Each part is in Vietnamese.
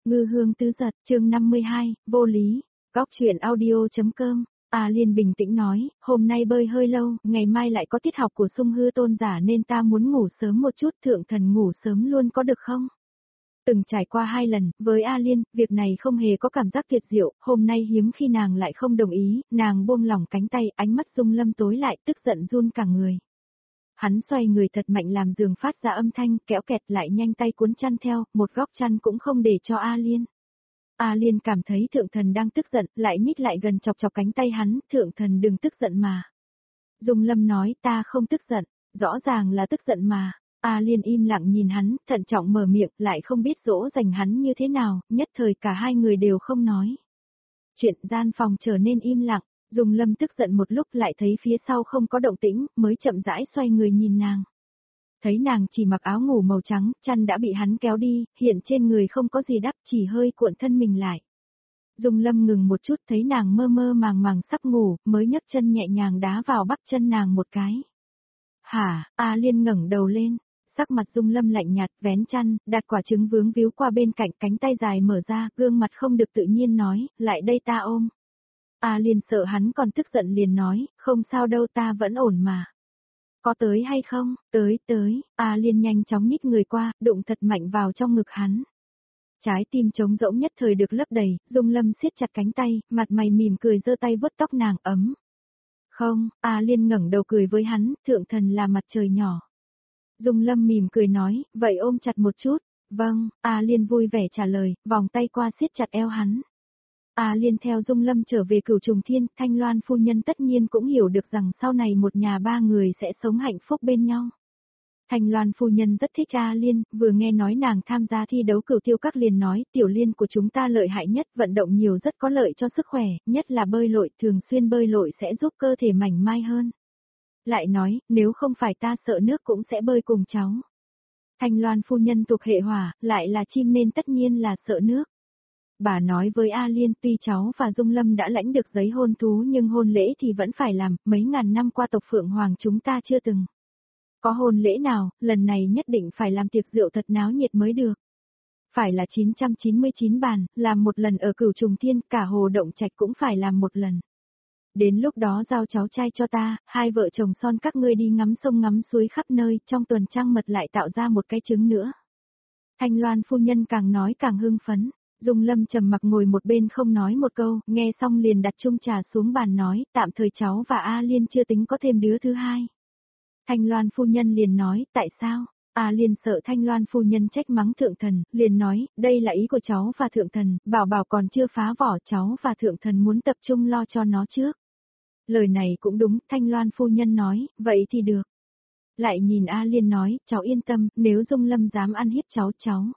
Ngư hương tứ giật, chương 52, vô lý, góc truyện audio.com. Liên bình tĩnh nói, hôm nay bơi hơi lâu, ngày mai lại có tiết học của Sung Hư tôn giả nên ta muốn ngủ sớm một chút, thượng thần ngủ sớm luôn có được không? Từng trải qua 2 lần, với Liên, việc này không hề có cảm giác tuyệt diệu, hôm nay hiếm khi nàng lại không đồng ý, nàng buông lỏng cánh tay, ánh mắt Dung Lâm tối lại, tức giận run cả người. Hắn xoay người thật mạnh làm giường phát ra âm thanh, kéo kẹt lại nhanh tay cuốn chăn theo, một góc chăn cũng không để cho Liên. Liên cảm thấy thượng thần đang tức giận, lại nhích lại gần chọc chọc cánh tay hắn, thượng thần đừng tức giận mà. Dung Lâm nói ta không tức giận, rõ ràng là tức giận mà. Liên im lặng nhìn hắn, thận trọng mở miệng, lại không biết dỗ dành hắn như thế nào, nhất thời cả hai người đều không nói. Chuyện gian phòng trở nên im lặng, Dung Lâm tức giận một lúc lại thấy phía sau không có động tĩnh, mới chậm rãi xoay người nhìn nàng. Thấy nàng chỉ mặc áo ngủ màu trắng, chăn đã bị hắn kéo đi, hiện trên người không có gì đắp, chỉ hơi cuộn thân mình lại. Dung Lâm ngừng một chút thấy nàng mơ mơ màng màng sắp ngủ, mới nhấc chân nhẹ nhàng đá vào bắp chân nàng một cái. Hả, Liên ngẩng đầu lên, sắc mặt Dung Lâm lạnh nhạt, vén chăn, đặt quả trứng vướng víu qua bên cạnh, cánh tay dài mở ra, gương mặt không được tự nhiên nói, lại đây ta ôm. Liên sợ hắn còn tức giận liền nói, không sao đâu ta vẫn ổn mà. Có tới hay không? Tới. Liên nhanh chóng nhích người qua, đụng thật mạnh vào trong ngực hắn. Trái tim trống rỗng nhất thời được lấp đầy, Dung Lâm siết chặt cánh tay, mặt mày mỉm cười giơ tay vuốt tóc nàng ấm. Không, Liên ngẩng đầu cười với hắn, thượng thần là mặt trời nhỏ. Dung Lâm mỉm cười nói, vậy ôm chặt một chút. Vâng, Liên vui vẻ trả lời, vòng tay qua siết chặt eo hắn. Liên theo Dung Lâm trở về Cửu Trùng Thiên, Thanh Loan phu nhân tất nhiên cũng hiểu được rằng sau này một nhà ba người sẽ sống hạnh phúc bên nhau. Thanh Loan phu nhân rất thích Liên, vừa nghe nói nàng tham gia thi đấu Cửu Tiêu Các liền nói, tiểu Liên của chúng ta lợi hại nhất, vận động nhiều rất có lợi cho sức khỏe, nhất là bơi lội, thường xuyên bơi lội sẽ giúp cơ thể mảnh mai hơn. Lại nói, nếu không phải ta sợ nước cũng sẽ bơi cùng cháu. Thanh Loan phu nhân thuộc hệ hỏa, lại là chim nên tất nhiên là sợ nước. Bà nói với Liên tuy cháu và Dung Lâm đã lãnh được giấy hôn thú nhưng hôn lễ thì vẫn phải làm, mấy ngàn năm qua tộc Phượng Hoàng chúng ta chưa từng. Có hôn lễ nào, lần này nhất định phải làm tiệc rượu thật náo nhiệt mới được. Phải là 999 bàn, làm một lần ở Cửu Trùng Thiên, cả Hồ Động Trạch cũng phải làm một lần. Đến lúc đó giao cháu trai cho ta, hai vợ chồng son các ngươi đi ngắm sông ngắm suối khắp nơi, trong tuần trăng mật lại tạo ra một cái trứng nữa. Thanh Loan phu nhân càng nói càng hưng phấn. Dung Lâm trầm mặc ngồi một bên không nói một câu, nghe xong liền đặt chung trà xuống bàn nói, tạm thời cháu và Liên chưa tính có thêm đứa thứ hai. Thanh Loan phu nhân liền nói, tại sao? Liên sợ Thanh Loan phu nhân trách mắng thượng thần, liền nói, đây là ý của cháu và thượng thần, bảo còn chưa phá vỏ, cháu và thượng thần muốn tập trung lo cho nó trước. Lời này cũng đúng, Thanh Loan phu nhân nói, vậy thì được. Lại nhìn Liên nói, cháu yên tâm, nếu Dung Lâm dám ăn hiếp cháu.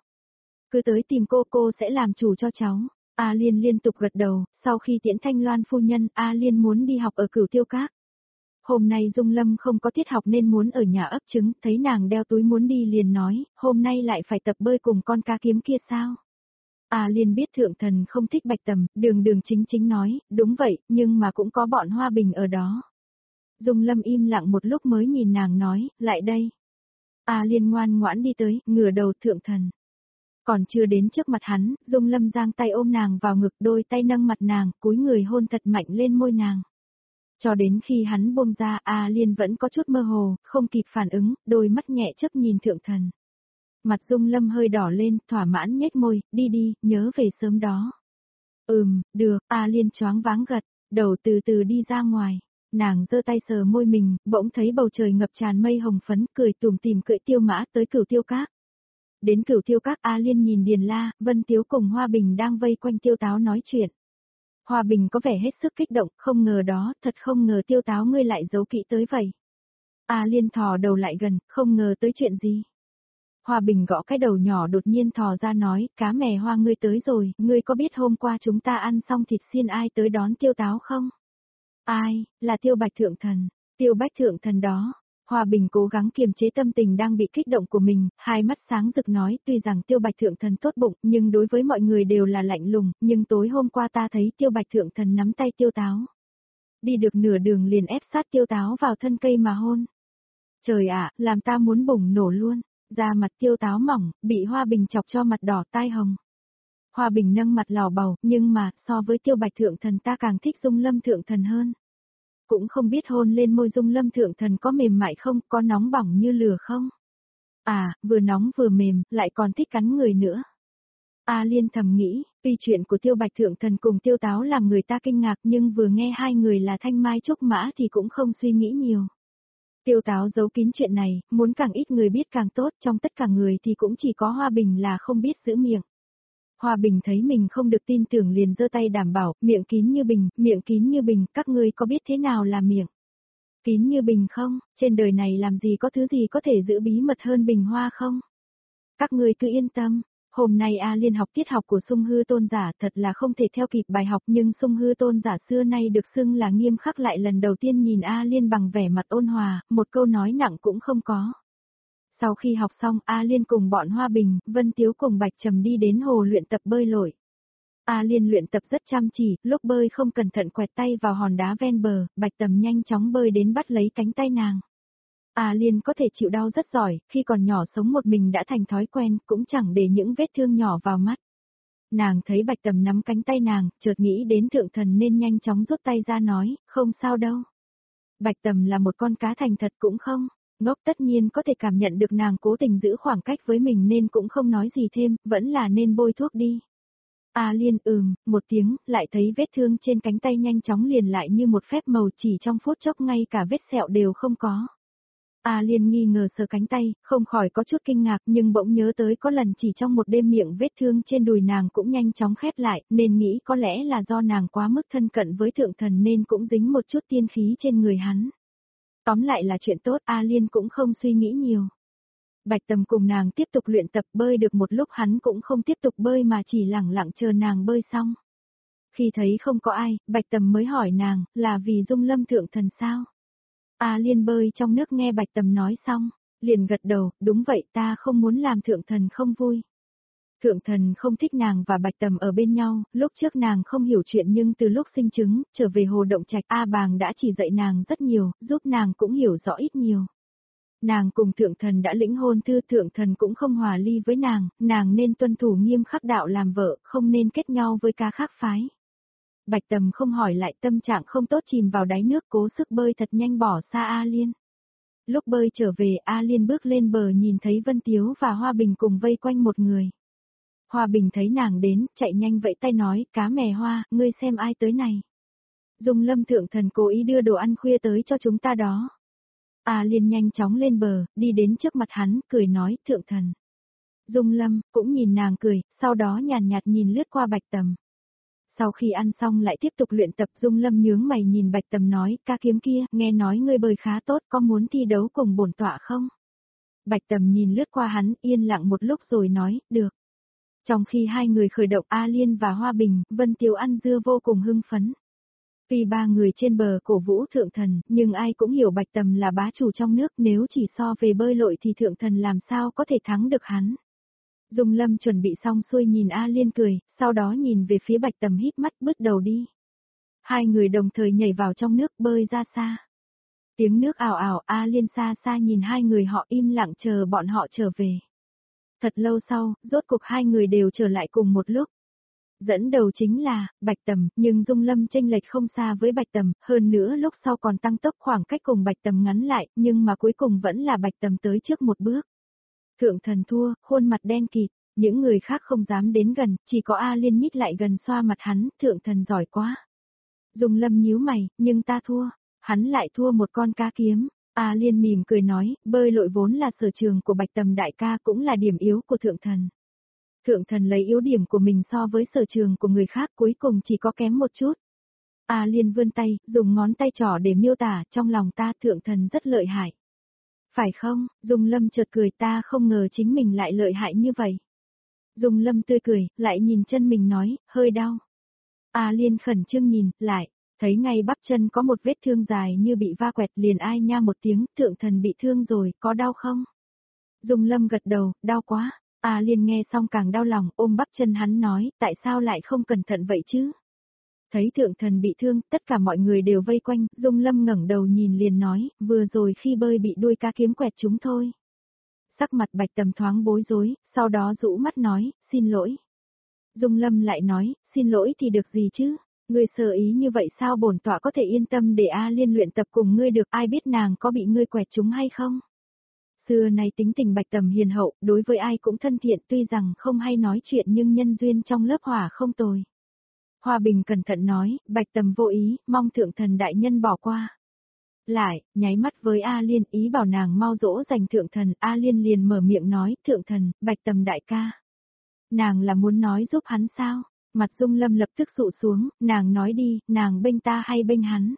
Cứ tới tìm cô sẽ làm chủ cho cháu. Liên liên tục gật đầu, sau khi tiễn Thanh Loan phu nhân, Liên muốn đi học ở Cửu Tiêu Các. Hôm nay Dung Lâm không có tiết học nên muốn ở nhà ấp trứng, thấy nàng đeo túi muốn đi liền nói, hôm nay lại phải tập bơi cùng con cá kiếm kia sao? Liên biết thượng thần không thích Bạch Tầm, đường chính nói, đúng vậy, nhưng mà cũng có bọn Hoa Bình ở đó. Dung Lâm im lặng một lúc mới nhìn nàng nói, lại đây. Liên ngoan ngoãn đi tới, ngửa đầu thượng thần. Còn chưa đến trước mặt hắn, Dung Lâm giang tay ôm nàng vào ngực, đôi tay nâng mặt nàng, cúi người hôn thật mạnh lên môi nàng. Cho đến khi hắn buông ra, Liên vẫn có chút mơ hồ, không kịp phản ứng, đôi mắt nhẹ chớp nhìn thượng thần. Mặt Dung Lâm hơi đỏ lên, thỏa mãn nhếch môi, đi, nhớ về sớm đó. Được, Liên choáng váng gật, đầu từ từ đi ra ngoài. Nàng giơ tay sờ môi mình, bỗng thấy bầu trời ngập tràn mây hồng phấn, cười tủm tỉm cưỡi tiêu mã tới Cửu Tiêu Các. Đến Cửu Tiêu Các, Liên nhìn Điền La, Vân Tiếu cùng Hoa Bình đang vây quanh Tiêu Táo nói chuyện. Hoa Bình có vẻ hết sức kích động, không ngờ đó, thật không ngờ Tiêu Táo ngươi lại giấu kỹ tới vậy. Liên thò đầu lại gần, không ngờ tới chuyện gì. Hoa Bình gõ cái đầu nhỏ đột nhiên thò ra nói, cá mè Hoa ngươi tới rồi, ngươi có biết hôm qua chúng ta ăn xong thịt xiên ai tới đón Tiêu Táo không? Ai, là Tiêu Bạch Thượng Thần, Tiêu Bách Thượng Thần đó. Hoa Bình cố gắng kiềm chế tâm tình đang bị kích động của mình, hai mắt sáng rực nói, tuy rằng Tiêu Bạch Thượng Thần tốt bụng, nhưng đối với mọi người đều là lạnh lùng, nhưng tối hôm qua ta thấy Tiêu Bạch Thượng Thần nắm tay Tiêu Táo. Đi được nửa đường liền ép sát Tiêu Táo vào thân cây mà hôn. Trời ạ, làm ta muốn bùng nổ luôn, da mặt Tiêu Táo mỏng, bị Hoa Bình chọc cho mặt đỏ tai hồng. Hoa Bình nâng mặt lào bầu, nhưng mà, so với Tiêu Bạch thượng thần ta càng thích Dung Lâm thượng thần hơn. Cũng không biết hôn lên môi Dung Lâm thượng thần có mềm mại không, có nóng bỏng như lửa không? À, vừa nóng vừa mềm, lại còn thích cắn người nữa. A Liên thầm nghĩ, tuy chuyện của Tiêu Bạch thượng thần cùng Tiêu Táo làm người ta kinh ngạc nhưng vừa nghe hai người là Thanh Mai Trúc Mã thì cũng không suy nghĩ nhiều. Tiêu Táo giấu kín chuyện này, muốn càng ít người biết càng tốt, trong tất cả người thì cũng chỉ có Hoa Bình là không biết giữ miệng. Hoa Bình thấy mình không được tin tưởng liền giơ tay đảm bảo, miệng kín như bình, các ngươi có biết thế nào là miệng kín như bình không? Trên đời này làm gì có thứ gì có thể giữ bí mật hơn bình hoa không? Các ngươi cứ yên tâm. Hôm nay A Liên học tiết học của Sung Hư Tôn giả thật là không thể theo kịp bài học nhưng Sung Hư Tôn giả xưa nay được xưng là nghiêm khắc lại lần đầu tiên nhìn A Liên bằng vẻ mặt ôn hòa, một câu nói nặng cũng không có. Sau khi học xong A Liên cùng bọn Hoa Bình, Vân Tiếu cùng Bạch Trầm đi đến hồ luyện tập bơi lội. A Liên luyện tập rất chăm chỉ, lúc bơi không cẩn thận quẹt tay vào hòn đá ven bờ, Bạch Tầm nhanh chóng bơi đến bắt lấy cánh tay nàng. A Liên có thể chịu đau rất giỏi, khi còn nhỏ sống một mình đã thành thói quen, cũng chẳng để những vết thương nhỏ vào mắt. Nàng thấy Bạch Tầm nắm cánh tay nàng, chợt nghĩ đến thượng thần nên nhanh chóng rút tay ra nói, không sao đâu. Bạch Tầm là một con cá thành thật cũng không, ngốc tất nhiên có thể cảm nhận được nàng cố tình giữ khoảng cách với mình nên cũng không nói gì thêm, vẫn là nên bôi thuốc đi. A Liên một tiếng, lại thấy vết thương trên cánh tay nhanh chóng liền lại như một phép màu chỉ trong phút chốc ngay cả vết sẹo đều không có. A Liên nghi ngờ sờ cánh tay, không khỏi có chút kinh ngạc nhưng bỗng nhớ tới có lần chỉ trong một đêm miệng vết thương trên đùi nàng cũng nhanh chóng khép lại, nên nghĩ có lẽ là do nàng quá mức thân cận với thượng thần nên cũng dính một chút tiên khí trên người hắn. Tóm lại là chuyện tốt, A Liên cũng không suy nghĩ nhiều. Bạch Tầm cùng nàng tiếp tục luyện tập bơi được một lúc hắn cũng không tiếp tục bơi mà chỉ lẳng lặng chờ nàng bơi xong. Khi thấy không có ai, Bạch Tầm mới hỏi nàng, là vì Dung Lâm thượng thần sao? A Liên bơi trong nước nghe Bạch Tầm nói xong, liền gật đầu, đúng vậy ta không muốn làm thượng thần không vui. Thượng thần không thích nàng và Bạch Tầm ở bên nhau, lúc trước nàng không hiểu chuyện nhưng từ lúc sinh chứng, trở về hồ động trạch A Bàng đã chỉ dạy nàng rất nhiều, giúp nàng cũng hiểu rõ ít nhiều. Nàng cùng thượng thần đã lĩnh hôn thư, thượng thần cũng không hòa ly với nàng nên tuân thủ nghiêm khắc đạo làm vợ, không nên kết nhau với cá khác phái. Bạch Tầm không hỏi lại, tâm trạng không tốt chìm vào đáy nước cố sức bơi thật nhanh bỏ xa A Liên. Lúc bơi trở về A Liên bước lên bờ nhìn thấy Vân Tiếu và Hoa Bình cùng vây quanh một người. Hoa Bình thấy nàng đến, chạy nhanh vẫy tay nói, cá mè Hoa, ngươi xem ai tới này. Dung Lâm thượng thần cố ý đưa đồ ăn khuya tới cho chúng ta đó. A Liên nhanh chóng lên bờ, đi đến trước mặt hắn, cười nói, thượng thần. Dung Lâm, cũng nhìn nàng cười, sau đó nhàn nhạt nhìn lướt qua Bạch Tầm. Sau khi ăn xong lại tiếp tục luyện tập, Dung Lâm nhướng mày nhìn Bạch Tầm nói, ca kiếm kia, nghe nói ngươi bơi khá tốt, có muốn thi đấu cùng bổn tọa không? Bạch Tầm nhìn lướt qua hắn, yên lặng một lúc rồi nói, được. Trong khi hai người khởi động A Liên và Hoa Bình, Vân Tiếu ăn dưa vô cùng hưng phấn. Tuy ba người trên bờ cổ vũ thượng thần, nhưng ai cũng hiểu Bạch Tầm là bá chủ trong nước, nếu chỉ so về bơi lội thì thượng thần làm sao có thể thắng được hắn. Dung Lâm chuẩn bị xong xuôi nhìn A Liên cười, sau đó nhìn về phía Bạch Tầm híp mắt bước đầu đi. Hai người đồng thời nhảy vào trong nước bơi ra xa. Tiếng nước ào ào, A Liên xa xa nhìn hai người họ im lặng chờ bọn họ trở về. Thật lâu sau, rốt cuộc hai người đều trở lại cùng một lúc. Dẫn đầu chính là Bạch Tầm, nhưng Dung Lâm chênh lệch không xa với Bạch Tầm, hơn nữa lúc sau còn tăng tốc khoảng cách cùng Bạch Tầm ngắn lại, nhưng mà cuối cùng vẫn là Bạch Tầm tới trước một bước. Thượng thần thua, khuôn mặt đen kịt, những người khác không dám đến gần, chỉ có A Liên nhích lại gần xoa mặt hắn, thượng thần giỏi quá. Dung Lâm nhíu mày, nhưng ta thua, hắn lại thua một con cá kiếm. A Liên mỉm cười nói, bơi lội vốn là sở trường của Bạch Tầm đại ca cũng là điểm yếu của thượng thần. Thượng thần lấy yếu điểm của mình so với sở trường của người khác cuối cùng chỉ có kém một chút. A Liên vươn tay, dùng ngón tay trỏ để miêu tả, trong lòng ta thượng thần rất lợi hại. Phải không? Dung Lâm chợt cười, ta không ngờ chính mình lại lợi hại như vậy. Dung Lâm tươi cười, lại nhìn chân mình nói, hơi đau. A Liên khẩn trương nhìn, lại, thấy ngay bắp chân có một vết thương dài như bị va quẹt, liền ai nha một tiếng, thượng thần bị thương rồi, có đau không? Dung Lâm gật đầu, đau quá. A Liên nghe xong càng đau lòng, ôm bắp chân hắn nói, tại sao lại không cẩn thận vậy chứ? Thấy thượng thần bị thương, tất cả mọi người đều vây quanh, Dung Lâm ngẩng đầu nhìn liền nói, vừa rồi khi bơi bị đuôi cá kiếm quẹt chúng thôi. Sắc mặt Bạch Tầm thoáng bối rối, sau đó rũ mắt nói, xin lỗi. Dung Lâm lại nói, xin lỗi thì được gì chứ? Ngươi sơ ý như vậy sao bổn tọa có thể yên tâm để A Liên luyện tập cùng ngươi được, ai biết nàng có bị ngươi quẹt trúng hay không? Xưa này tính tình Bạch Tầm hiền hậu, đối với ai cũng thân thiện, tuy rằng không hay nói chuyện nhưng nhân duyên trong lớp hỏa không tồi. Hoa Bình cẩn thận nói, Bạch Tầm vô ý, mong thượng thần đại nhân bỏ qua. Lại, nháy mắt với A Liên, ý bảo nàng mau dỗ dành thượng thần, A Liên liền mở miệng nói, thượng thần, Bạch Tầm đại ca. Nàng là muốn nói giúp hắn sao? Mặt Dung Lâm lập tức dụ xuống, nàng nói đi, nàng bênh ta hay bênh hắn?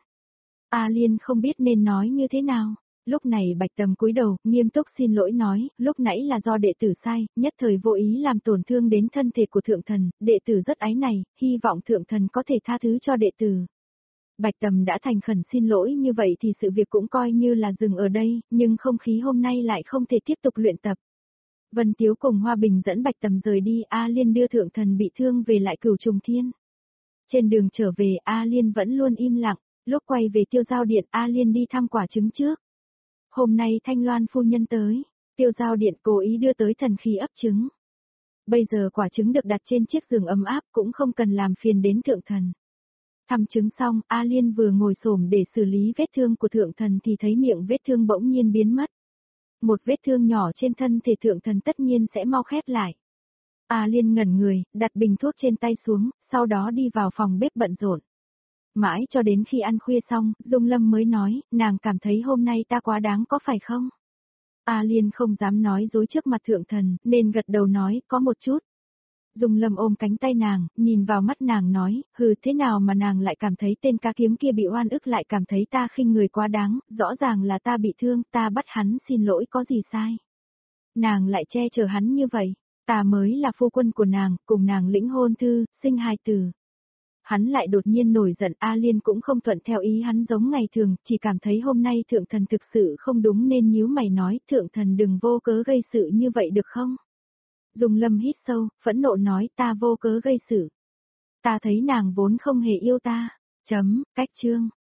A Liên không biết nên nói như thế nào. Lúc này Bạch Tầm cúi đầu, nghiêm túc xin lỗi nói, lúc nãy là do đệ tử sai, nhất thời vô ý làm tổn thương đến thân thể của thượng thần, đệ tử rất áy này, hy vọng thượng thần có thể tha thứ cho đệ tử. Bạch Tầm đã thành khẩn xin lỗi như vậy thì sự việc cũng coi như là dừng ở đây, nhưng không khí hôm nay lại không thể tiếp tục luyện tập. Vân Tiếu cùng Hoa Bình dẫn Bạch Tầm rời đi, A Liên đưa thượng thần bị thương về lại Cửu Trùng Thiên. Trên đường trở về A Liên vẫn luôn im lặng, lúc quay về Tiêu Giao Điện A Liên đi thăm quả trứng trước. Hôm nay Thanh Loan phu nhân tới, Tiêu Giao Điện cố ý đưa tới thần khí ấp trứng. Bây giờ quả trứng được đặt trên chiếc giường ấm áp cũng không cần làm phiền đến thượng thần. Thăm trứng xong, A Liên vừa ngồi xổm để xử lý vết thương của thượng thần thì thấy miệng vết thương bỗng nhiên biến mất. Một vết thương nhỏ trên thân thể thượng thần tất nhiên sẽ mau khép lại. A Liên ngẩn người, đặt bình thuốc trên tay xuống, sau đó đi vào phòng bếp bận rộn. Mãi cho đến khi ăn khuya xong, Dung Lâm mới nói, nàng cảm thấy hôm nay ta quá đáng có phải không? A Liên không dám nói dối trước mặt thượng thần, nên gật đầu nói, có một chút. Dung Lâm ôm cánh tay nàng, nhìn vào mắt nàng nói, hừ thế nào mà nàng lại cảm thấy tên ca kiếm kia bị oan ức lại cảm thấy ta khinh người quá đáng, rõ ràng là ta bị thương, ta bắt hắn xin lỗi có gì sai. Nàng lại che chở hắn như vậy, ta mới là phu quân của nàng, cùng nàng lĩnh hôn thư, sinh hài tử. Hắn lại đột nhiên nổi giận, A Liên cũng không thuận theo ý hắn giống ngày thường, chỉ cảm thấy hôm nay thượng thần thực sự không đúng nên nhíu mày nói, thượng thần đừng vô cớ gây sự như vậy được không? Dung Lâm hít sâu, phẫn nộ nói ta vô cớ gây sự. Ta thấy nàng vốn không hề yêu ta. Cách chương.